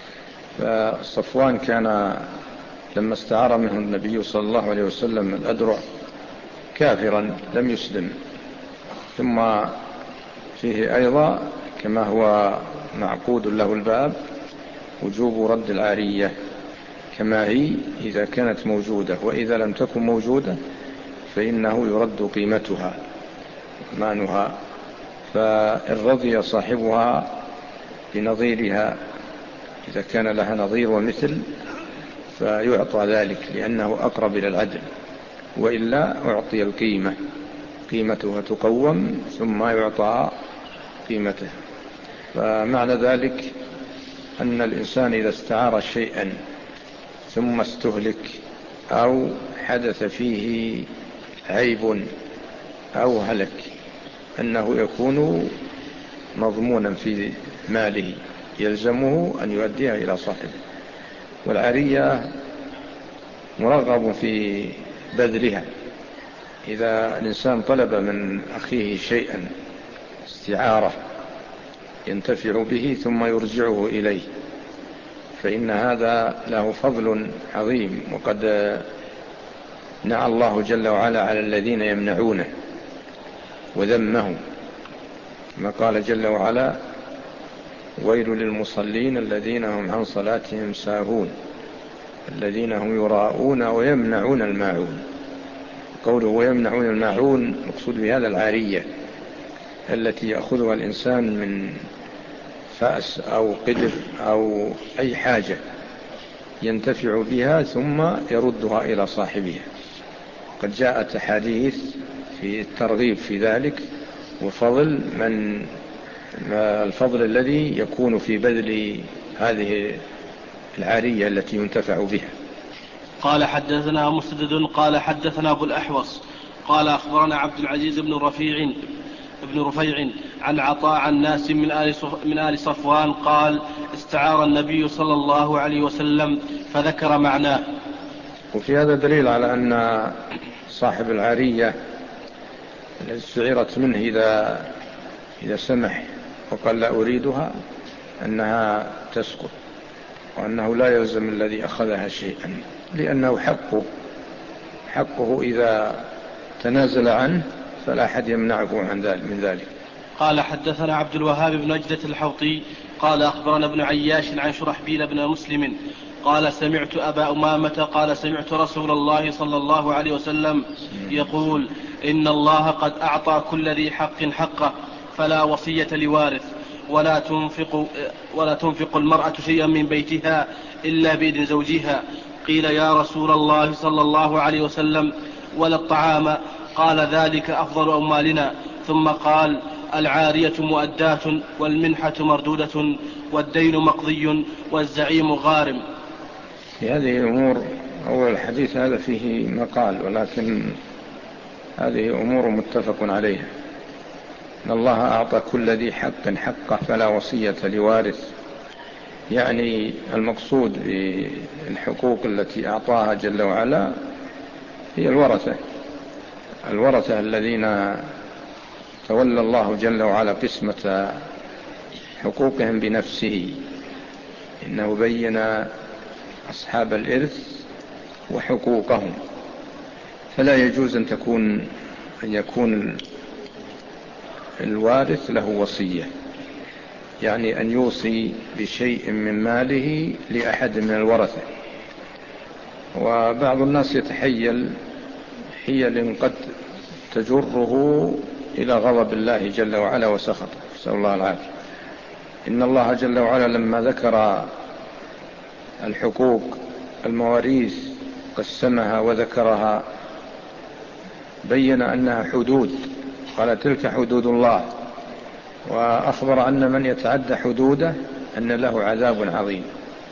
فصفوان كان لما استعار منه النبي صلى الله عليه وسلم الأدرع كافرا لم يسلم. ثم فيه أيضا كما هو معقود له الباب وجوب رد العارية كما هي إذا كانت موجودة، وإذا لم تكن موجودة فإنه يرد قيمتها ثمنها، فإن رضي صاحبها بنظيرها إذا كان لها نظير ومثل فيعطى ذلك لأنه أقرب إلى العدل، وإلا أعطي القيمة، قيمتها تقوم ثم يعطى قيمته. فمعنى ذلك أن الإنسان إذا استعار شيئا ثم استهلك أو حدث فيه عيب أو هلك أنه يكون مضمونا في ماله يلزمه أن يؤديها إلى صاحبه. والعارية مرغب في بذلها، إذا الإنسان طلب من أخيه شيئا استعارة ينتفع به ثم يرجعه إليه فإن هذا له فضل عظيم. وقد نعى الله جل وعلا على الذين يمنعونه وذمهم، ما قال جل وعلا: ويل للمصلين الذين هم عن صلاتهم ساهون الذين هم يراءون ويمنعون الماعون. قوله ويمنعون الماعون مقصود بهذا العارية التي يأخذها الإنسان من فأس أو قدر أو أي حاجة ينتفع بها ثم يردها إلى صاحبها. قد جاءت أحاديث في الترغيب في ذلك، وفضل من الفضل الذي يكون في بذل هذه العارية التي ينتفع بها. قال حدثنا مسدد قال حدثنا أبو الأحوص قال أخبرنا عبد العزيز بن رفيع ابن رفيع عن عطاء عن ناس من آل, من آل صفوان قال: استعار النبي صلى الله عليه وسلم فذكر معناه. وفي هذا دليل على أن صاحب العارية التي استعيرت منه إذا, إذا سمح وقال لا أريدها أنها تسقط، وأنه لا يلزم الذي أخذها شيئا، لأنه حقه حقه إذا تنازل عنه فلا أحد يمنعه عن ذلك من ذلك. قال حدثنا عبد الوهاب بن نجدة الحوطي قال أخبرنا ابن عياش عن شرحبيل بن مسلم قال: سمعت أبا أمامة قال: سمعت رسول الله صلى الله عليه وسلم يقول: إن الله قد أعطى كل ذي حق حقه فلا وصية لوارث، ولا تنفق, ولا تنفق المرأة شيئا من بيتها إلا بإذن زوجها. قيل: يا رسول الله صلى الله عليه وسلم ولا الطعام؟ قال: ذلك أفضل أموالنا. ثم قال: العارية مؤداة، والمنحة مردودة، والدين مقضي، والزعيم غارم. في هذه الأمور أول الحديث هذا فيه مقال، ولكن هذه أمور متفق عليها. إن الله أعطى كل ذي حق حقه فلا وصية لوارث، يعني المقصود بالحقوق التي أعطاها جل وعلا هي الورثة الورثة الذين تولى الله جل وعلا قسمة حقوقهم بنفسه. إنه بين أصحاب الإرث وحقوقهم، فلا يجوز أن تكون أن يكون الوارث له وصية، يعني أن يوصي بشيء من ماله لأحد من الورثة. وبعض الناس يتحيل حيل قد تجره إلى غضب الله جل وعلا وسخطه، نسأل الله العافية. إن الله جل وعلا لما ذكر الحقوق المواريث قسمها وذكرها، بين أنها حدود، قال: تلك حدود الله، وأخبر أن من يتعدى حدوده أن له عذاب عظيم.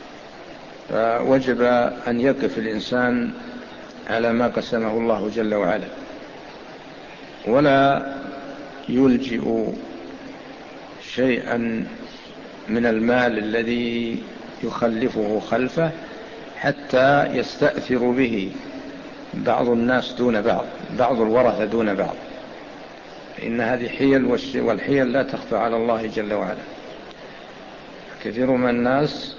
فوجب أن يقف الإنسان على ما قسمه الله جل وعلا، ولا يلجئ شيئا من المال الذي يخلفه خلفه حتى يستأثر به بعض الناس دون بعض، بعض الورثة دون بعض. إن هذه حيل، والحيل لا تخفى على الله جل وعلا. كثير من الناس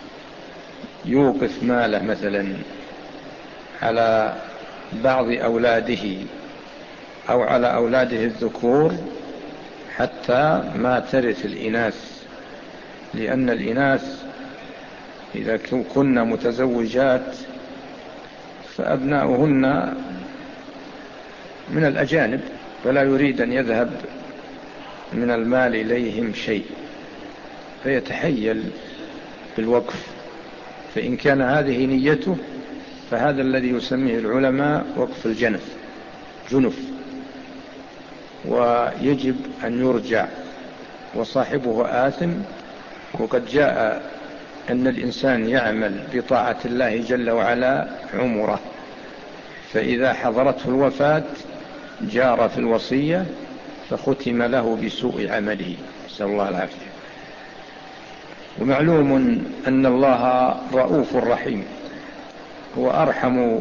يوقف ماله مثلا على بعض أولاده أو على أولاده الذكور حتى ما ترث الإناث، لأن الإناث إذا كن متزوجات فأبناؤهن من الأجانب، فلا يريد أن يذهب من المال إليهم شيء، فيتحيل بالوقف. فإن كان هذه نيته فهذا الذي يسميه العلماء وقف الجنف جنف، ويجب أن يرجع، وصاحبه آثم. وقد جاء أن الإنسان يعمل بطاعة الله جل وعلا عمره، فإذا حضرته الوفاة جار في الوصية فختم له بسوء عمله، نسأل الله العافية. ومعلوم أن الله رؤوف رحيم، هو أرحم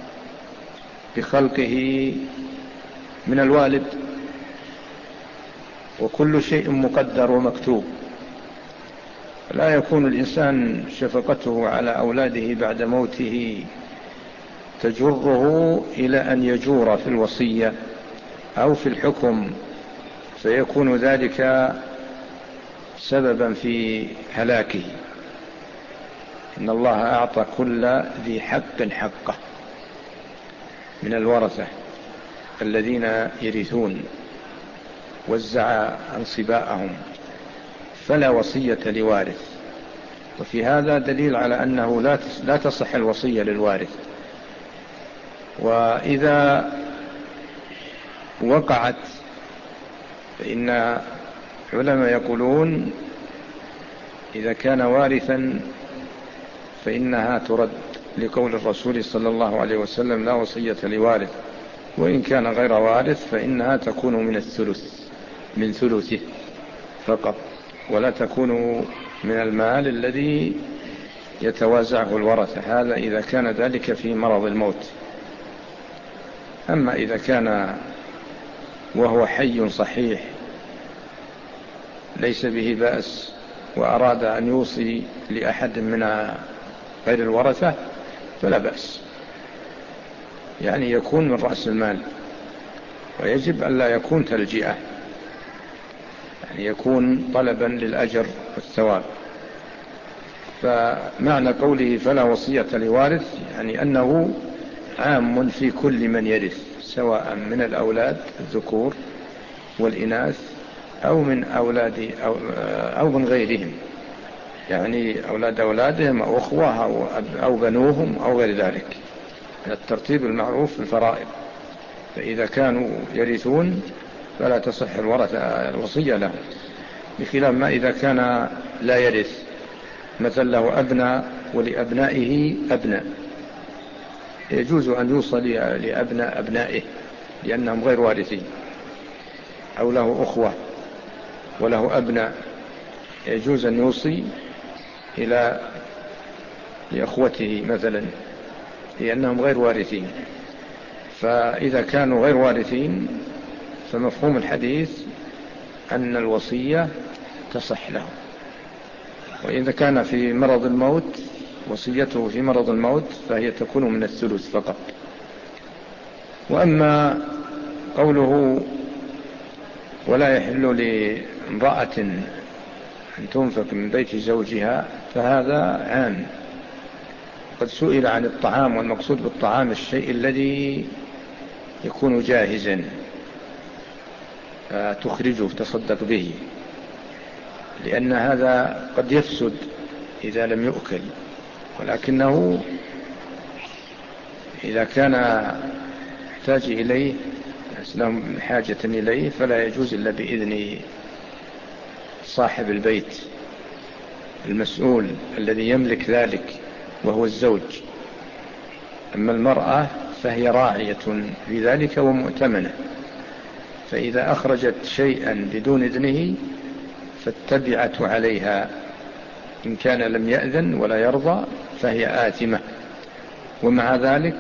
بخلقه من الوالد، وكل شيء مقدر ومكتوب. لا يكون الإنسان شفقته على أولاده بعد موته تجره إلى أن يجور في الوصية أو في الحكم، فيكون ذلك سببا في هلاكه. إن الله أعطى كل ذي حق حقه من الورثة الذين يرثون، وزع أنصباءهم، فلا وصية لوارث. وفي هذا دليل على أنه لا تصح الوصية للوارث. وإذا وقعت فإن علماء يقولون إذا كان وارثا فإنها ترد، لقول الرسول صلى الله عليه وسلم: لا وصية لوارث. وإن كان غير وارث فإنها تكون من الثلث، من ثلثه فقط، ولا تكون من المال الذي يتوازعه الورثة. هذا إذا كان ذلك في مرض الموت. أما إذا كان وهو حي صحيح ليس به بأس وأراد أن يوصي لأحد من غير الورثة فلا بأس، يعني يكون من رأس المال، ويجب أن لا يكون تلجئة، يعني يكون طلبا للأجر والثواب. فمعنى قوله فلا وصية لوارث يعني أنه عام في كل من يرث، سواء من الأولاد الذكور والإناث أو من أولاد أو, أو من غيرهم، يعني أولاد أولادهم أو أخوة أو, أو بنوهم أو غير ذلك، الترتيب المعروف في الفرائض. فإذا كانوا يرثون فلا تصح الوصية لهم، بخلاف ما إذا كان لا يرث، مثل له أبناء ولأبنائه أبناء، يجوز أن يوصل لأبناء أبنائه لأنهم غير وارثين، أو له أخوة وله أبناء يجوز أن يوصي إلى لأخوته مثلا لأنهم غير وارثين. فإذا كانوا غير وارثين فمفهوم الحديث أن الوصية تصح لهم. وإذا كان في مرض الموت وصيته في مرض الموت فهي تكون من الثلث فقط. وأما قوله ولا يحل لامرأة أن تنفق من بيت زوجها فهذا عام. قد سئل عن الطعام، والمقصود بالطعام الشيء الذي يكون جاهزا تخرجه تصدق به، لأن هذا قد يفسد إذا لم يؤكل، ولكنه إذا كان يحتاج إليه لهم حاجة إليه فلا يجوز إلا بإذن صاحب البيت المسؤول الذي يملك ذلك وهو الزوج. أما المرأة فهي راعية في ذلك ومؤتمنة، فإذا أخرجت شيئا بدون إذنه فالتبعة عليها، إن كان لم يأذن ولا يرضى فهي آثمة. ومع ذلك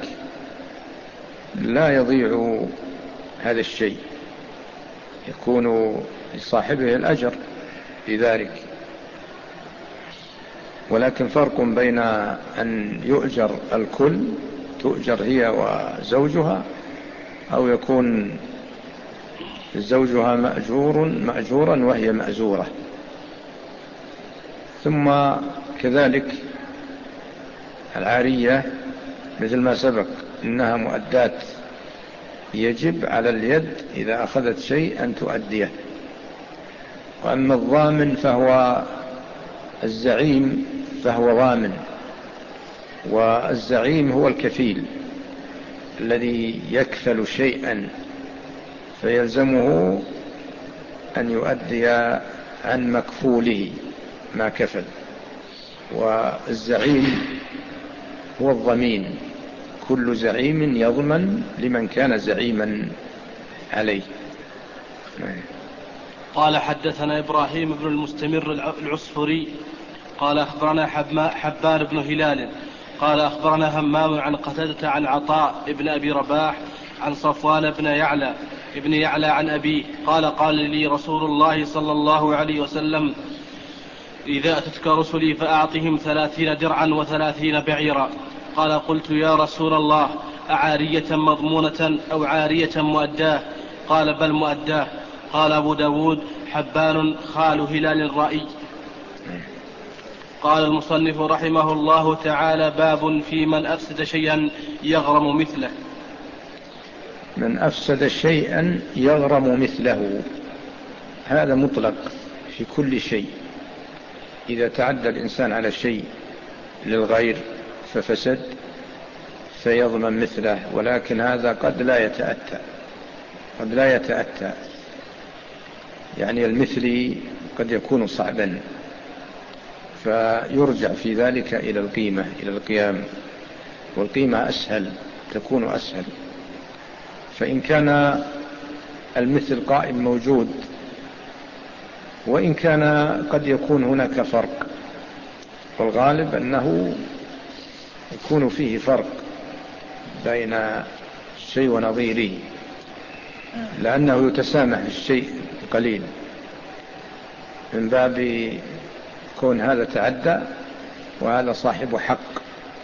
لا يضيع هذا الشيء، يكون لصاحبه الأجر في ذلك. ولكن فرق بين أن يؤجر الكل، تؤجر هي وزوجها، أو يكون زوجها مأجور مأجورا وهي مأزورة. ثم كذلك العارية مثل ما سبق إنها مؤدات، يجب على اليد إذا أخذت شيء أن تؤديه. وأما الضامن فهو الزعيم فهو ضامن، والزعيم هو الكفيل الذي يكفل شيئا فيلزمه أن يؤدي عن مكفوله ما كفل. والزعيم هو الضمين، كل زعيم يضمن لمن كان زعيما عليه. قال حدثنا إبراهيم بن المستمر العصفري قال أخبرنا حبان بن هلال قال أخبرنا همام عن قتادة عن عطاء ابن أبي رباح عن صفوان بن يعلى ابن يعلى عن أبيه قال قال لي رسول الله صلى الله عليه وسلم إذا أتتك رسلي فأعطهم ثلاثين درعا وثلاثين بعيرا. قال قلت يا رسول الله أعارية مضمونة أو عارية مؤداه؟ قال بل مؤداه. قال أبو داود حبان خال هلال الرائي. قال المصنف رحمه الله تعالى باب في من أفسد شيئا يغرم مثله. من أفسد شيئا يغرم مثله، هذا مطلق في كل شيء. إذا تعدى الإنسان على شيء للغير ففسد فيضمن مثله، ولكن هذا قد لا يتأتى قد لا يتأتى يعني المثلي قد يكون صعبا، فيرجع في ذلك إلى القيمة إلى القيام، والقيمة أسهل تكون أسهل. فإن كان المثل قائم موجود، وإن كان قد يكون هناك فرق، والغالب أنه يكون فيه فرق بين الشيء ونظيره، لأنه يتسامح الشيء قليل من باب كون هذا تعدى وهذا صاحب حق.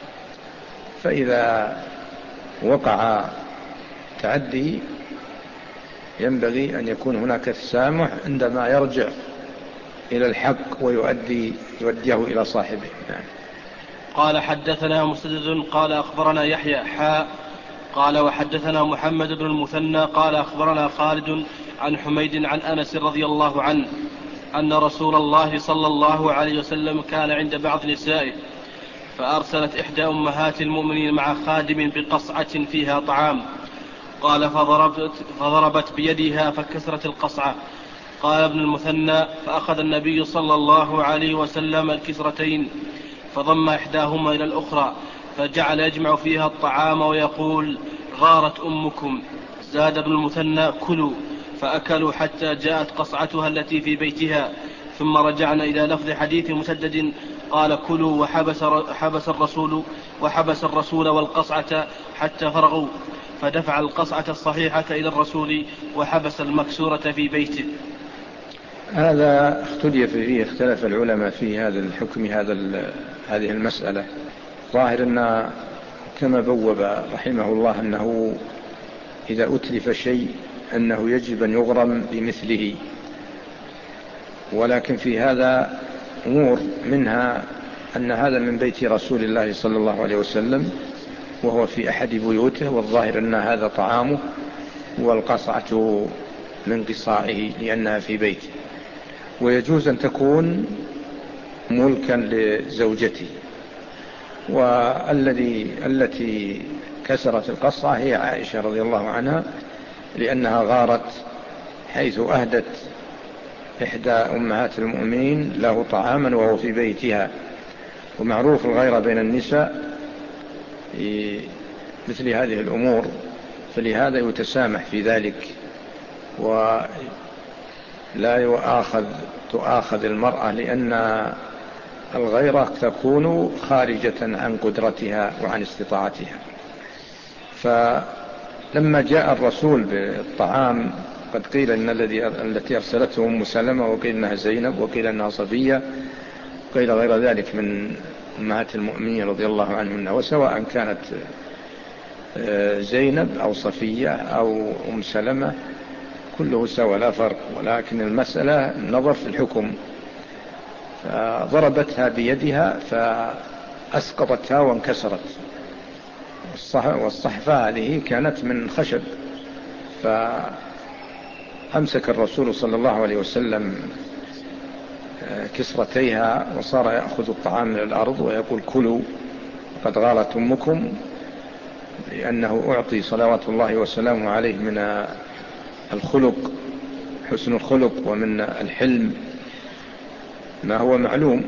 فإذا وقع تعدي ينبغي أن يكون هناك تسامح عندما يرجع إلى الحق ويؤدي يوديه إلى صاحبه. نعم. قال حدثنا مسدد قال أخبرنا يحيى حاء قال وحدثنا محمد بن المثنى قال أخبرنا خالد عن حميد عن أنس رضي الله عنه أن رسول الله صلى الله عليه وسلم كان عند بعض نسائه، فأرسلت إحدى أمهات المؤمنين مع خادم بقصعة فيها طعام. قال فضربت, فضربت بيدها فكسرت القصعة. قال ابن المثنى فأخذ النبي صلى الله عليه وسلم الكسرتين فضم إحداهما إلى الأخرى فجعل يجمع فيها الطعام ويقول غارت أمكم. زاد ابن المثنى كلوا، فأكلوا حتى جاءت قصعتها التي في بيتها. ثم رجعنا إلى لفظ حديث مسدد قال كلوا وحبس حبس الرسول وحبس الرسول والقصعة حتى فرغوا، فدفع القصعة الصحيحة إلى الرسول وحبس المكسورة في بيته. هذا اختلف فيه اختلف العلماء في هذا الحكم هذا هذه المسألة. ظاهر أن كما بوب رحمه الله أنه إذا أتلف شيء أنه يجب أن يغرم بمثله، ولكن في هذا أمور منها أن هذا من بيت رسول الله صلى الله عليه وسلم وهو في أحد بيوته، والظاهر أن هذا طعامه والقصعة من قصائه لأنها في بيته، ويجوز أن تكون ملكا لزوجته. والذي التي كسرت القصعة هي عائشة رضي الله عنها، لأنها غارت حيث أهدت إحدى أمهات المؤمنين له طعاما وهو في بيتها، ومعروف الغيرة بين النساء في مثل هذه الأمور، فلهذا يتسامح في ذلك ولا يؤاخذ تؤاخذ المرأة، لأن الغيرة تكون خارجة عن قدرتها وعن استطاعتها. فلما جاء الرسول بالطعام قد قيل إن الذي التي أرسلته أم سلمة، وقيل أنها زينب، وقيل أنها صفية، وقيل غير ذلك من أمهات المؤمنين رضي الله عنهن، وسواء كانت زينب أو صفية أو أم سلمة كله سوى لا فرق، ولكن المسألة نظر في الحكم. فضربتها بيدها فأسقطتها وانكسرت، والصحفة هذه كانت من خشب، فأمسك الرسول صلى الله عليه وسلم كسرتيها وصار يأخذ الطعام من الأرض ويقول كلوا قد غارت أمكم، لأنه أعطي صلوات الله وسلامه عليه من الخلق حسن الخلق ومن الحلم ما هو معلوم.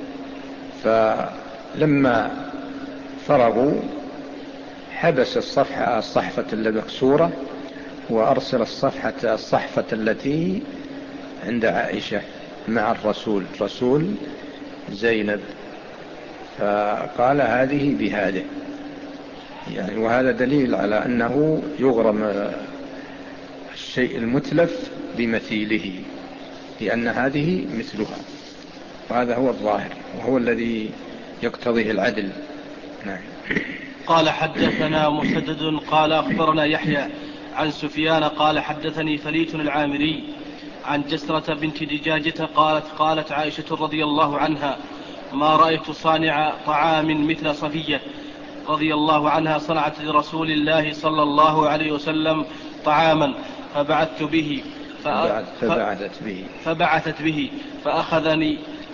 فلما فرغوا حبس الصفحة الصحفة المكسورة وأرسل الصفحة الصحفة التي عند عائشة مع الرسول رسول زينب، فقال هذه بهذه يعني، وهذا دليل على أنه يغرم الشيء المتلف بمثيله، لأن هذه مثلها. وهذا هو الظاهر وهو الذي يقتضيه العدل. نعم. قال حدثنا مسدد قال أخبرنا يحيى عن سفيان قال حدثني فليت العامري عن جسرة بنت دجاجة قالت قالت عائشة رضي الله عنها ما رأيت صانع طعام مثل صفية رضي الله عنها صنعت لرسول الله صلى الله عليه وسلم طعاما فبعثت به فبعثت به فبعثت به فأخذني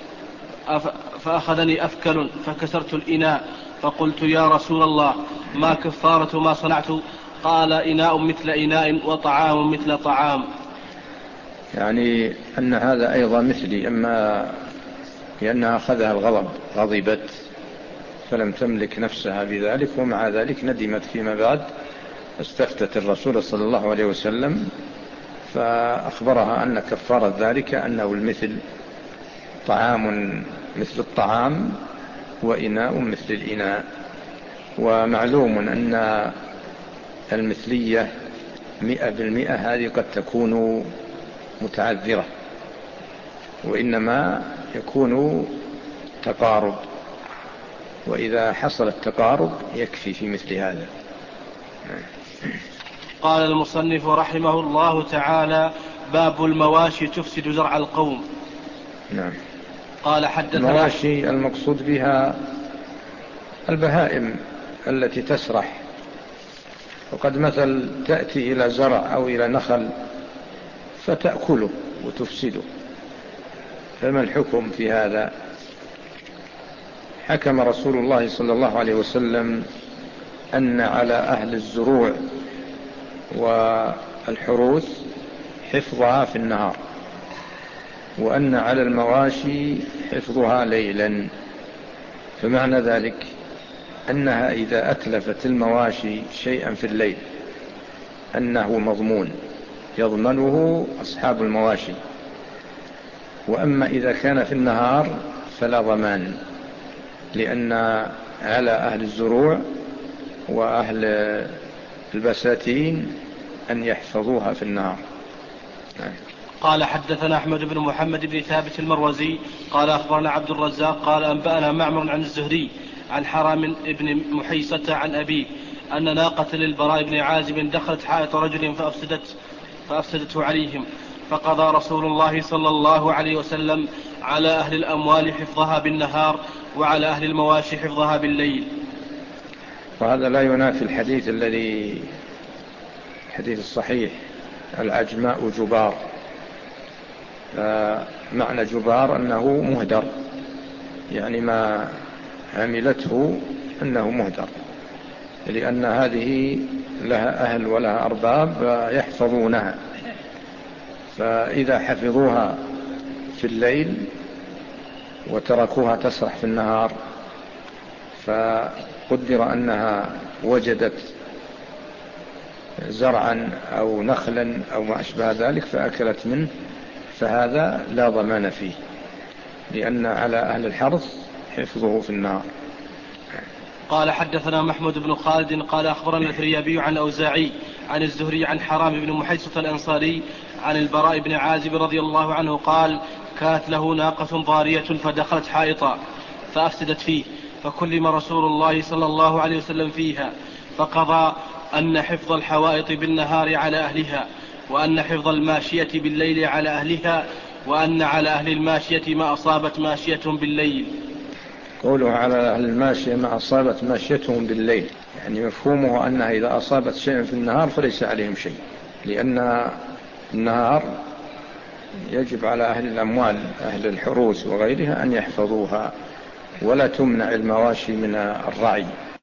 فأخذني أفكل فكسرت الإناء فقلت يا رسول الله ما كفارة ما صنعت؟ قال إناء مثل إناء وطعام مثل طعام. يعني أن هذا أيضا مثلي، أما لأنها أخذها الغضب غضبت فلم تملك نفسها بذلك، ومع ذلك ندمت فيما بعد، استفتت الرسول صلى الله عليه وسلم فأخبرها أن كفارة ذلك أنه المثل، طعام مثل الطعام وإناء مثل الإناء. ومعلوم أن المثلية مئة بالمئة هذه قد تكون متعذرة، وإنما يكون تقارب، وإذا حصل التقارب يكفي في مثل هذا. قال المصنف رحمه الله تعالى باب المواشي تفسد زرع القوم. نعم. قال حدثنا المواشي المقصود بها البهائم التي تسرح، وقد مثل تأتي إلى زرع أو إلى نخل فتأكله وتفسده، فما الحكم في هذا؟ حكم رسول الله صلى الله عليه وسلم أن على أهل الزروع والحروث حفظها في النهار، وأن على المواشي حفظها ليلا. فمعنى ذلك أنها إذا أتلفت المواشي شيئا في الليل أنه مضمون يضمنه أصحاب المواشي، وأما إذا كان في النهار فلا ضمان، لأن على أهل الزروع وأهل البساتين أن يحفظوها في النهار. قال حدثنا أحمد بن محمد بن ثابت المروزي قال أخبرنا عبد الرزاق قال أنبأنا معمر عن الزهري عن حرام بن محيصة عن أبيه أن ناقة للبراء بن عازب دخلت حائط رجل فأفسدت فأفسدته عليهم، فقضى رسول الله صلى الله عليه وسلم على أهل الأموال حفظها بالنهار وعلى أهل المواشي حفظها بالليل. وهذا لا ينافي الحديث الذي الحديث الصحيح العجماء جبار. معنى جبار أنه مهدر، يعني ما عملته أنه مهدر، لأن هذه لها أهل ولها أرباب يحفظونها، فإذا حفظوها في الليل وتركوها تسرح في النهار فقدر أنها وجدت زرعا أو نخلا أو ما أشبه ذلك فأكلت منه، فهذا لا ضمان فيه، لأن على أهل الحرث حفظه في النهار. قال حدثنا محمود بن خالد قال أخبرنا الفريابي عن أوزاعي عن الزهري عن حرام بن محيصة الأنصاري عن البراء بن عازب رضي الله عنه قال كانت له ناقة ضارية فدخلت حائطا فأفسدت فيه، فكلم رسول الله صلى الله عليه وسلم فيها، فقضى أن حفظ الحوائط بالنهار على أهلها، وأن حفظ الماشية بالليل على أهلها، وأن على أهل الماشية ما أصابت ماشية بالليل. قوله على أهل الماشية ما أصابت ماشيتهم بالليل، يعني مفهومه أنها إذا أصابت شيئا في النهار فليس عليهم شيء، لأن النهار يجب على أهل الأموال أهل الحروث وغيرها أن يحفظوها، ولا تمنع المواشي من الرعي.